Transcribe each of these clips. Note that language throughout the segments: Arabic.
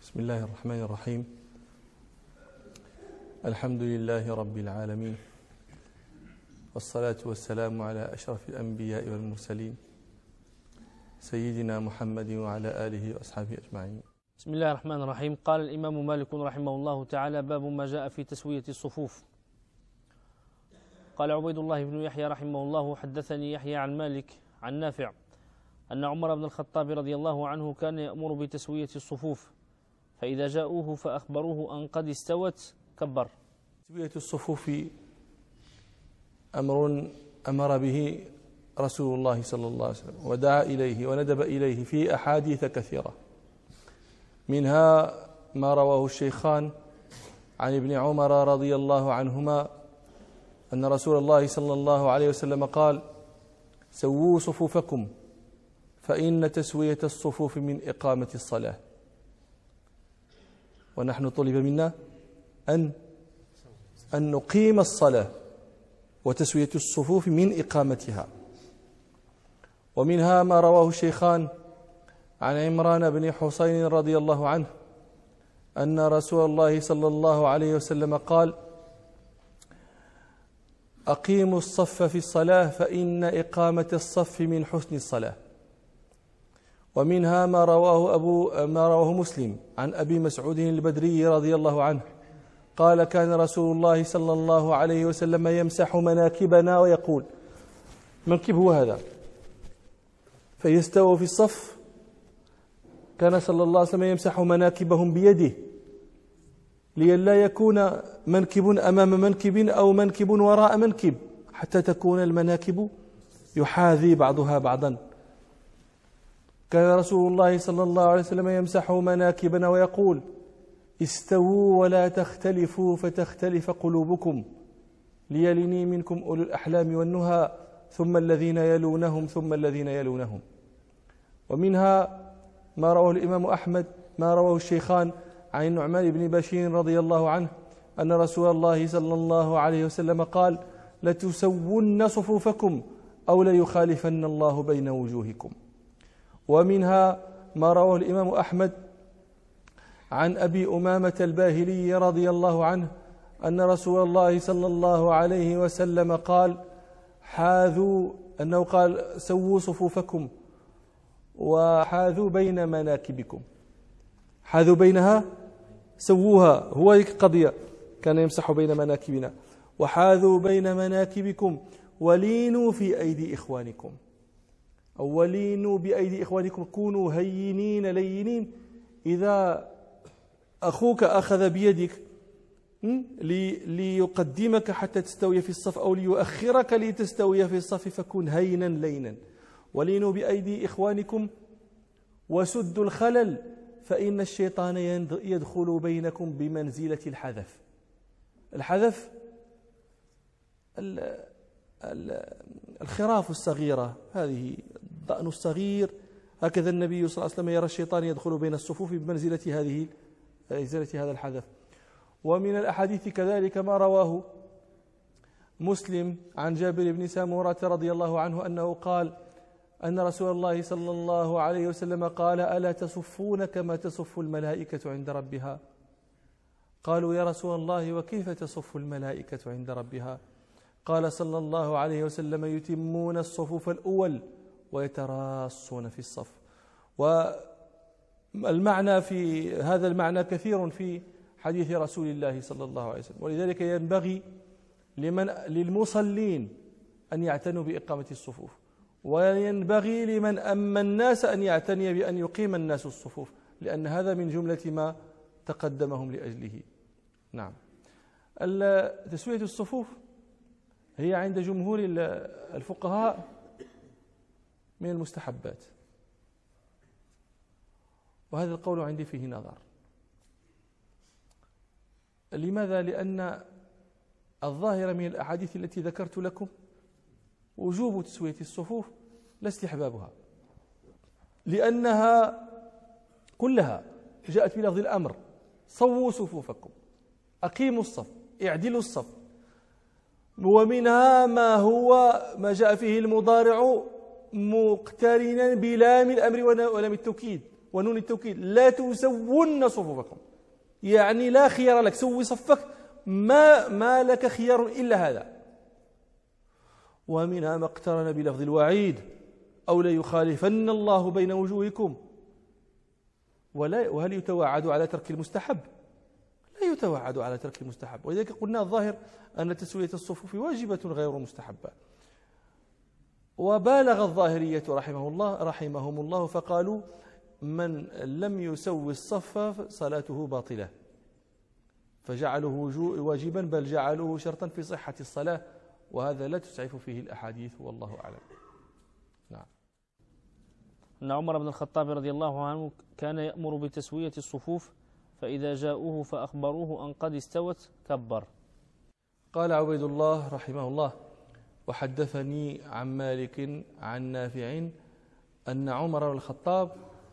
بسم الله الرحمن الرحيم. الحمد لله رب العالمين، والصلاة والسلام على أشرف الأنبياء والمرسلين سيدنا محمد وعلى آله وأصحابه أجمعين. بسم الله الرحمن الرحيم. قال الإمام مالك رحمه الله تعالى: باب ما جاء في تسوية الصفوف. قال عبيد الله بن يحيى رحمه الله: حدثني يحيى عن مالك عن نافع أن عمر بن الخطاب رضي الله عنه كان يأمر بتسوية الصفوف، فإذا جاءوه فأخبروه أن قد استوت كبر. تسوية الصفوف أمر به رسول الله صلى الله عليه وسلم، ودعا إليه وندب إليه في أحاديث كثيرة، منها ما رواه الشيخان عن ابن عمر رضي الله عنهما أن رسول الله صلى الله عليه وسلم قال: سووا صفوفكم فإن تسوية الصفوف من إقامة الصلاة. ونحن طلب منا أن نقيم الصلاة، وتسوية الصفوف من إقامتها. ومنها ما رواه الشيخان عن عمران بن حسين رضي الله عنه أن رسول الله صلى الله عليه وسلم قال: أقيموا الصف في الصلاة فإن إقامة الصف من حسن الصلاة. ومنها ما رواه مسلم عن أبي مسعود البدري رضي الله عنه قال: كان رسول الله صلى الله عليه وسلم يمسح مناكبنا ويقول، منكب هو هذا، فإذا استووا في الصف كان صلى الله عليه وسلم يمسح مناكبهم بيده، لئلا يكون منكب أمام منكب أو منكب وراء منكب، حتى تكون المناكب يحاذي بعضها بعضا. كان رسول الله صلى الله عليه وسلم يمسح مناكبنا ويقول: استووا ولا تختلفوا فتختلف قلوبكم، ليلني منكم أولو الأحلام والنهى ثم الذين يلونهم ثم الذين يلونهم. ومنها ما رواه الإمام أحمد، ما رواه الشيخان عن النعمان بن بشير رضي الله عنه أن رسول الله صلى الله عليه وسلم قال: لتسون صفوفكم أو ليخالفن الله بين وجوهكم. ومنها ما رواه الإمام أحمد عن أبي أمامة الباهلي رضي الله عنه أن رسول الله صلى الله عليه وسلم قال: أنه قال: سووا صفوفكم وحاذوا بين مناكبكم. حاذوا بينها، سووها، هو هيك قضية، كان يمسح بين مناكبنا. وحاذوا بين مناكبكم ولينوا في أيدي إخوانكم، أو ولينوا بأيدي إخوانكم، كونوا هينين لينين. إذا أخوك أخذ بيدك ليقدمك حتى تستوي في الصف أو ليؤخرك لتستوي في الصف، فكن هينا لينا. ولينوا بأيدي إخوانكم وسدوا الخلل فإن الشيطان يدخل بينكم بمنزلة الحذف. الحذف الخراف الصغيرة، هذه الضأن الصغير، هكذا النبي صلى الله عليه وسلم يرى الشيطان يدخل بين الصفوف بمنزلة هذا الحذف. ومن الأحاديث كذلك ما رواه مسلم عن جابر بن سامورة رضي الله عنه أنه قال أن رسول الله صلى الله عليه وسلم قال: ألا تصفون كما تصف الملائكة عند ربها؟ قالوا: يا رسول الله وكيف تصف الملائكة عند ربها؟ قال صلى الله عليه وسلم: يتمون الصفوف الأول ويتراصون في الصف. والمعنى في هذا المعنى كثير في حديث رسول الله صلى الله عليه وسلم، ولذلك ينبغي للمصلين أن يعتنوا بإقامة الصفوف، وينبغي لمن أما الناس أن يعتني بأن يقيم الناس الصفوف، لأن هذا من جملة ما تقدمهم لأجله. نعم. تسوية الصفوف هي عند جمهور الفقهاء من المستحبات، وهذا القول عندي فيه نظر. لماذا؟ لأن الظاهر من الأحاديث التي ذكرت لكم وجوب تسوية الصفوف لا استحبابها، لأنها كلها جاءت بلفظ الأمر: صووا صفوفكم، أقيموا الصف، اعدلوا الصف. ومنها ما جاء فيه المضارع مقترنا بلام الأمر ولام التوكيد، ونون التوكيد لا تسون صفوفكم، يعني لا خيار لك، سوي صفك، ما لك خيار إلا هذا. ومنها ما اقترن بلفظ الوعيد أو ليخالفن الله بين وجوهكم. وهل يتوعد على ترك المستحب؟ لا يتوعد على ترك المستحب، ولذلك قلنا الظاهر أن تسوية الصفوف واجبة غير مستحبة. وبالغ الظاهرية رحمهم الله فقالوا من لم يسوي الصف صلاته باطلة، فجعلوه واجبا بل جعلوه شرطا في صحة الصلاة، وهذا لا تسعف فيه الأحاديث والله أعلم. نعم. أن عمر بن الخطاب رضي الله عنه كان يأمر بتسوية الصفوف، فإذا جاءوه فأخبروه أن قد استوت كبر. قال عبيد الله رحمه الله: وحدثني عن مالك عن نافع أن عمر بن الخطاب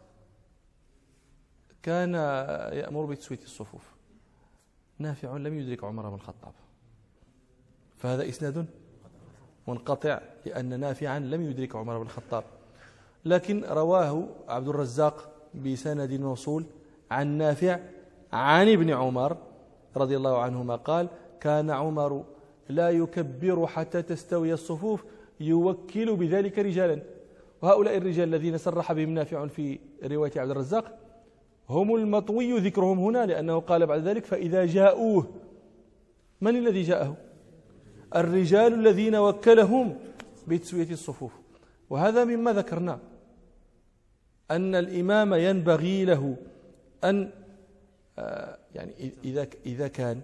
كان يأمر بتسوية الصفوف. نافع لم يدرك عمر بن الخطاب، فهذا إسناد منقطع، لأن نافعا لم يدرك عمر بن الخطاب، لكن رواه عبد الرزاق بسند موصول عن نافع عن ابن عمر رضي الله عنهما قال: كان عمر لا يكبر حتى تستوي الصفوف يوكل بذلك رجالا. وهؤلاء الرجال الذين صرح بهم نافع في رواية عبد الرزاق هم المطوي ذكرهم هنا، لأنه قال بعد ذلك: فإذا جاءوه. من الذي جاءه؟ الرجال الذين وكلهم بتسوية الصفوف. وهذا مما ذكرنا، أن الإمام ينبغي له أن يعني إذا كان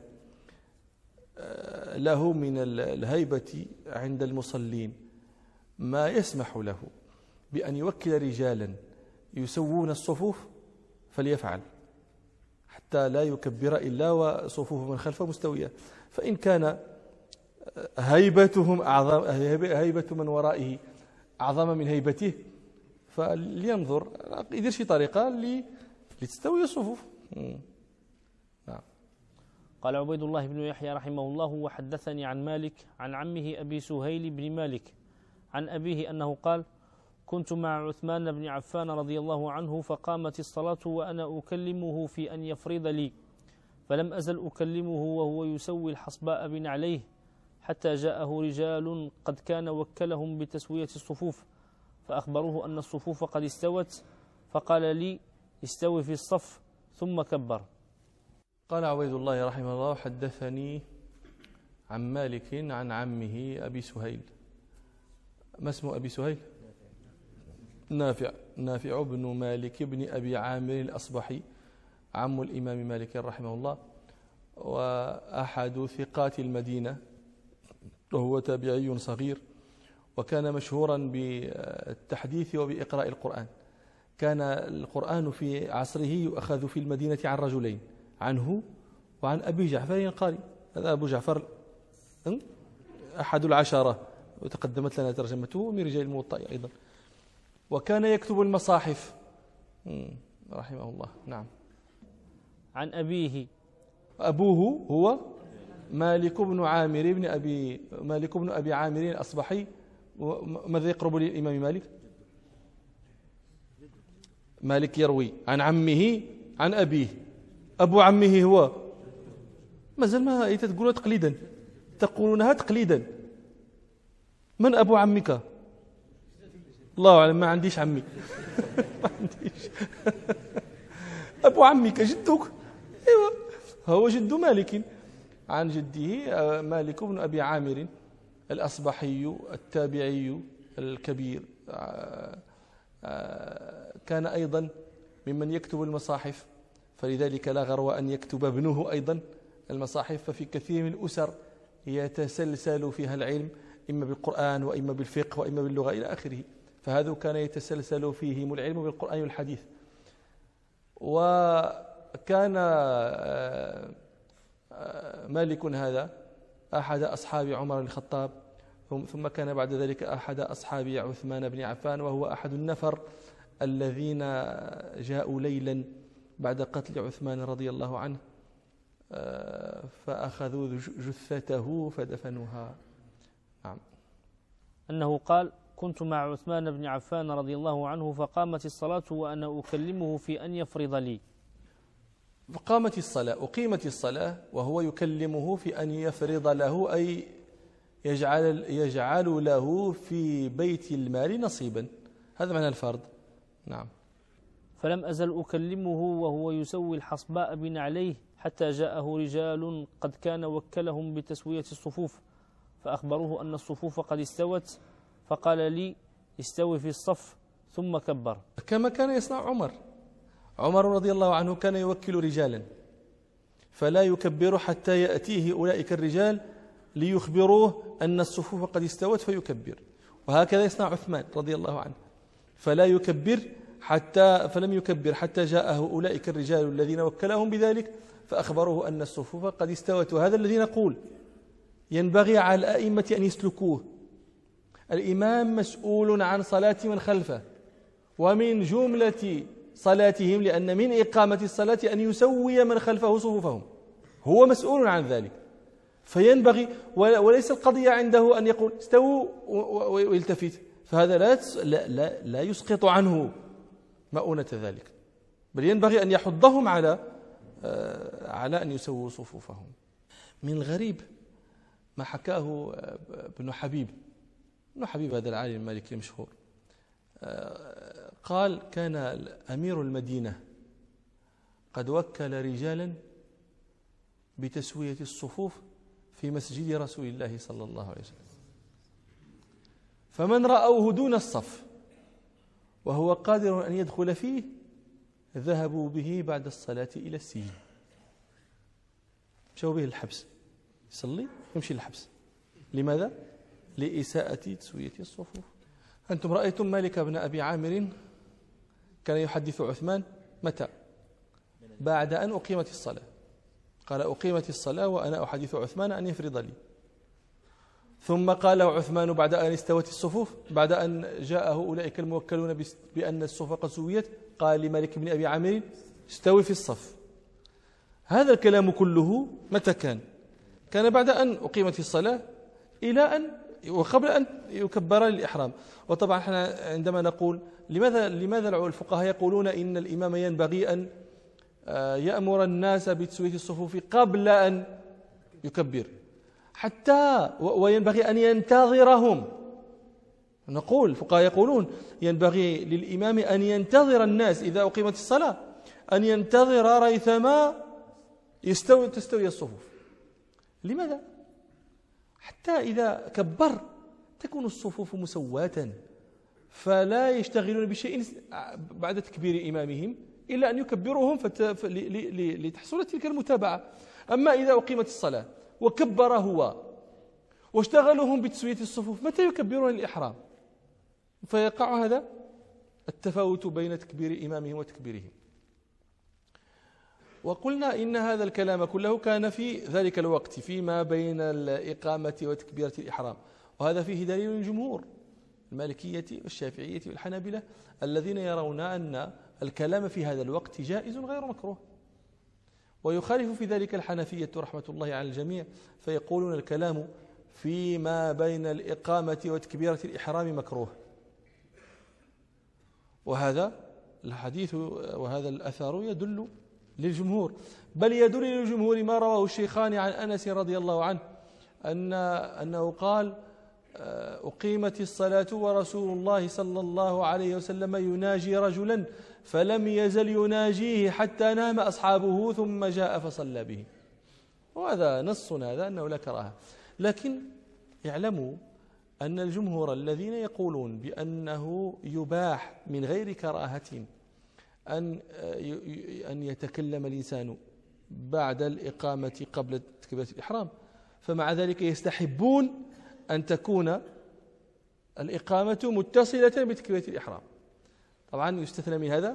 له من الهيبة عند المصلين ما يسمح له بأن يوكل رجالا يسوون الصفوف فليفعل، حتى لا يكبر إلا وصفوف من خلفه مستوية. فإن كان هيبتهم أعظم، هيبة من ورائه أعظم من هيبته، فلينظر يدير شي طريقة لتستوي الصفوف. نعم. قال عبيد الله بن يحيى رحمه الله: وحدثني عن مالك عن عمه أبي سهيل بن مالك عن أبيه أنه قال: كنت مع عثمان بن عفان رضي الله عنه فقامت الصلاة وأنا أكلمه في أن يفرض لي، فلم أزل أكلمه وهو يسوي الحصباء بنعليه حتى جاءه رجال قد كان وكلهم بتسوية الصفوف، فأخبروه أن الصفوف قد استوت، فقال لي: استوي في الصف، ثم كبر. قال عبيد الله رحمه الله: حدثني عن مالك عن عمه أبي سهيل. ما اسم أبي سهيل؟ نافع بن مالك بن أبي عامر الأصبحي، عم الإمام مالك رحمه الله، وأحد ثقات المدينة، وهو تابعي صغير، وكان مشهورا بالتحديث وبإقراء القرآن. كان القرآن في عصره يؤخذ في المدينة عن رجلين، عنه وعن أبي جعفر القاري. هذا أبو جعفر أحد العشرة، وتقدمت لنا ترجمته من رجال الموطأ أيضا. وكان يكتب المصاحف رحمه الله. نعم. عن أبيه. أبوه هو مالك بن أبي عامر الأصبحي. ماذا يقرب للإمام مالك؟ مالك يروي عن عمه عن أبيه. أبو عمه هو مازال ما تقولون تقليدا، تقولونها تقليدا. من أبو عمك؟ الله أعلم، ما عنديش عمي. ما عنديش. أبو عمك جدك؟ أيوة، هو جد مالك عن جده مالك بن أبي عامر الأصبحي التابعي الكبير. كان أيضا ممن يكتب المصاحف، فلذلك لا غرو أن يكتب ابنه أيضا المصاحف. ففي كثير من الأسر يتسلسل فيها العلم، إما بالقرآن وإما بالفقه وإما باللغة إلى آخره. فهذا كان يتسلسل فيهم العلم بالقرآن والحديث. وكان مالك هذا أحد أصحاب عمر بن الخطاب، ثم كان بعد ذلك أحد أصحاب عثمان بن عفان، وهو أحد النفر الذين جاءوا ليلا بعد قتل عثمان رضي الله عنه، فأخذوا جثته فدفنوها. نعم. أنه قال: كنت مع عثمان بن عفان رضي الله عنه فقامت الصلاة وأنا أكلمه في أن يفرض لي. أقيمت الصلاة وهو يكلمه في أن يفرض له، أي يجعل له في بيت المال نصيبا، هذا معنى الفرض. نعم. فلم أزل أكلمه وهو يسوي الحصباء بنعليه حتى جاءه رجال قد كان وكلهم بتسوية الصفوف فأخبروه أن الصفوف قد استوت، فقال لي استوي في الصف ثم كبر. كما كان يصنع عمر رضي الله عنه، كان يوكل رجالا فلا يكبر حتى يأتيه أولئك الرجال ليخبروه أن الصفوف قد استوت فيكبر. وهكذا يصنع عثمان رضي الله عنه، فلم يكبر حتى جاءه أولئك الرجال الذين وكلهم بذلك فأخبروه أن الصفوف قد استوت. وهذا الذي نقول ينبغي على الأئمة أن يسلكوه. الإمام مسؤول عن صلاة من خلفه، ومن جملة صلاتهم، لأن من إقامة الصلاة أن يسوي من خلفه صفوفهم، هو مسؤول عن ذلك. فينبغي، وليس القضية عنده أن يقول استووا ويلتفت، فهذا لا يسقط عنه مؤونة ذلك، بل ينبغي أن يحضهم على أن يسووا صفوفهم. من الغريب ما حكاه ابن حبيب هذا العالم المالكي المشهور، قال كان أمير المدينة قد وكل رجالا بتسوية الصفوف في مسجد رسول الله صلى الله عليه وسلم، فمن رأوه دون الصف وهو قادر أن يدخل فيه ذهبوا به بعد الصلاة إلى السجن، مشوا به الحبس، يصلي يمشي للحبس. لماذا؟ لإساءة تسوية الصفوف. أنتم رأيتم مالك بن أبي عامر كان يحدث عثمان متى؟ بعد أن أقيمت الصلاة، قال أقيمت الصلاة وأنا أحدث عثمان أن يفرض لي. ثم قال عثمان بعد أن استوت الصفوف، بعد أن جاءه أولئك الموكلون بأن الصفوف قد سويت، قال لمالك بن أبي عامر استوي في الصف. هذا الكلام كله متى كان؟ كان بعد أن أقيمت الصلاة وقبل أن يكبر للإحرام. وطبعا احنا عندما نقول لماذا الفقهاء يقولون إن الإمام ينبغي أن يأمر الناس بتسوية الصفوف قبل أن يكبر، وينبغي أن ينتظرهم. نقول الفقهاء يقولون ينبغي للإمام أن ينتظر الناس إذا أقيمت الصلاة، أن ينتظر ريثما تستوي الصفوف. لماذا؟ حتى إذا كبر تكون الصفوف مسواة، فلا يشتغلون بشيء بعد تكبير إمامهم إلا أن يكبروهم لتحصل تلك المتابعة. أما إذا أقيمت الصلاة وكبر هو واشتغلهم بتسوية الصفوف، متى يكبرون الإحرام؟ فيقع هذا التفاوت بين تكبير إمامهم وتكبيرهم. وقلنا إن هذا الكلام كله كان في ذلك الوقت فيما بين الإقامة وتكبيرة الإحرام، وهذا فيه دليل الجمهور المالكية والشافعية والحنابلة الذين يرون أن الكلام في هذا الوقت جائز غير مكروه. ويخالف في ذلك الحنفية رحمة الله على الجميع، فيقولون الكلام فيما بين الإقامة وتكبيرة الإحرام مكروه. وهذا الحديث وهذا الأثر يدل للجمهور، بل يدل للجمهور ما رواه الشيخان عن أنس رضي الله عنه أنه قال أقيمت الصلاة ورسول الله صلى الله عليه وسلم يناجي رجلا فلم يزل يناجيه حتى نام أصحابه ثم جاء فصلى به. وهذا نص هذا أنه لا كراهة، لكن يعلموا أن الجمهور الذين يقولون بأنه يباح من غير كراهة أن يتكلم الإنسان بعد الإقامة قبل تكبيرة الإحرام، فمع ذلك يستحبون أن تكون الإقامة متصلة بتكبيرة الإحرام. طبعا يستثنى من هذا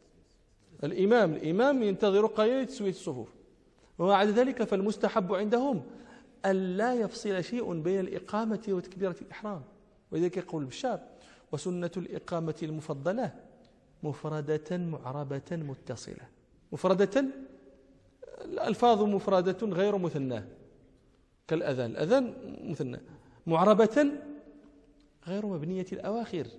الإمام ينتظر قليلا لتسوية الصفوف. وبعد ذلك فالمستحب عندهم ألا يفصل شيء بين الإقامة وتكبيرة الإحرام. ولذلك يقول البشار وسنة الإقامة المفضلة مفردة معربة متصلة. مفردة الألفاظ مفردة غير مثناه كالأذان، الأذان مثنى. معربة غير مبنية الأواخر،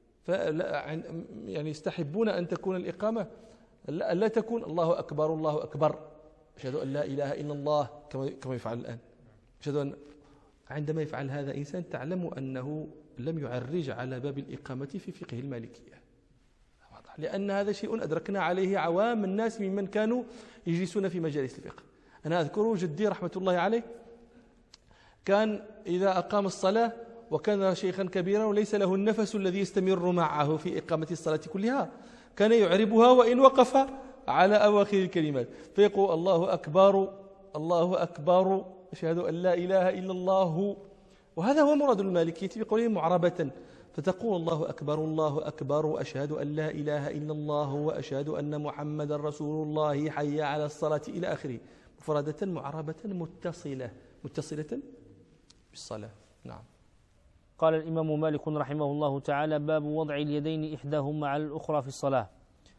يعني يستحبون أن تكون الإقامة لا تكون الله أكبر الله أكبر أشهد أن لا إله إلا الله كما يفعل الآن. أشهد أن عندما يفعل هذا إنسان تعلم أنه لم يعرج على باب الإقامة في فقه المالكية، لأن هذا شيء أدركنا عليه عوام الناس ممن كانوا يجلسون في مجالس الفقه. أنا أذكر جدي رحمة الله عليه كان إذا أقام الصلاة وكان شيخا كبيرا وليس له النفس الذي يستمر معه في إقامة الصلاة كلها، كان يعربها وإن وقف على أواخر الكلمات فيقول الله أكبر الله أكبر أشهد أن لا إله إلا الله. وهذا هو مراد المالكية بقوله معربة، فتقول الله أكبر أشهد أن لا إله إلا الله وأشهد أن محمد رسول الله حي على الصلاة إلى آخره، مفردة معربة متصلة بالصلاة. نعم. قال الإمام مالك رحمه الله تعالى: باب وضع اليدين إحداهما على الأخرى في الصلاة.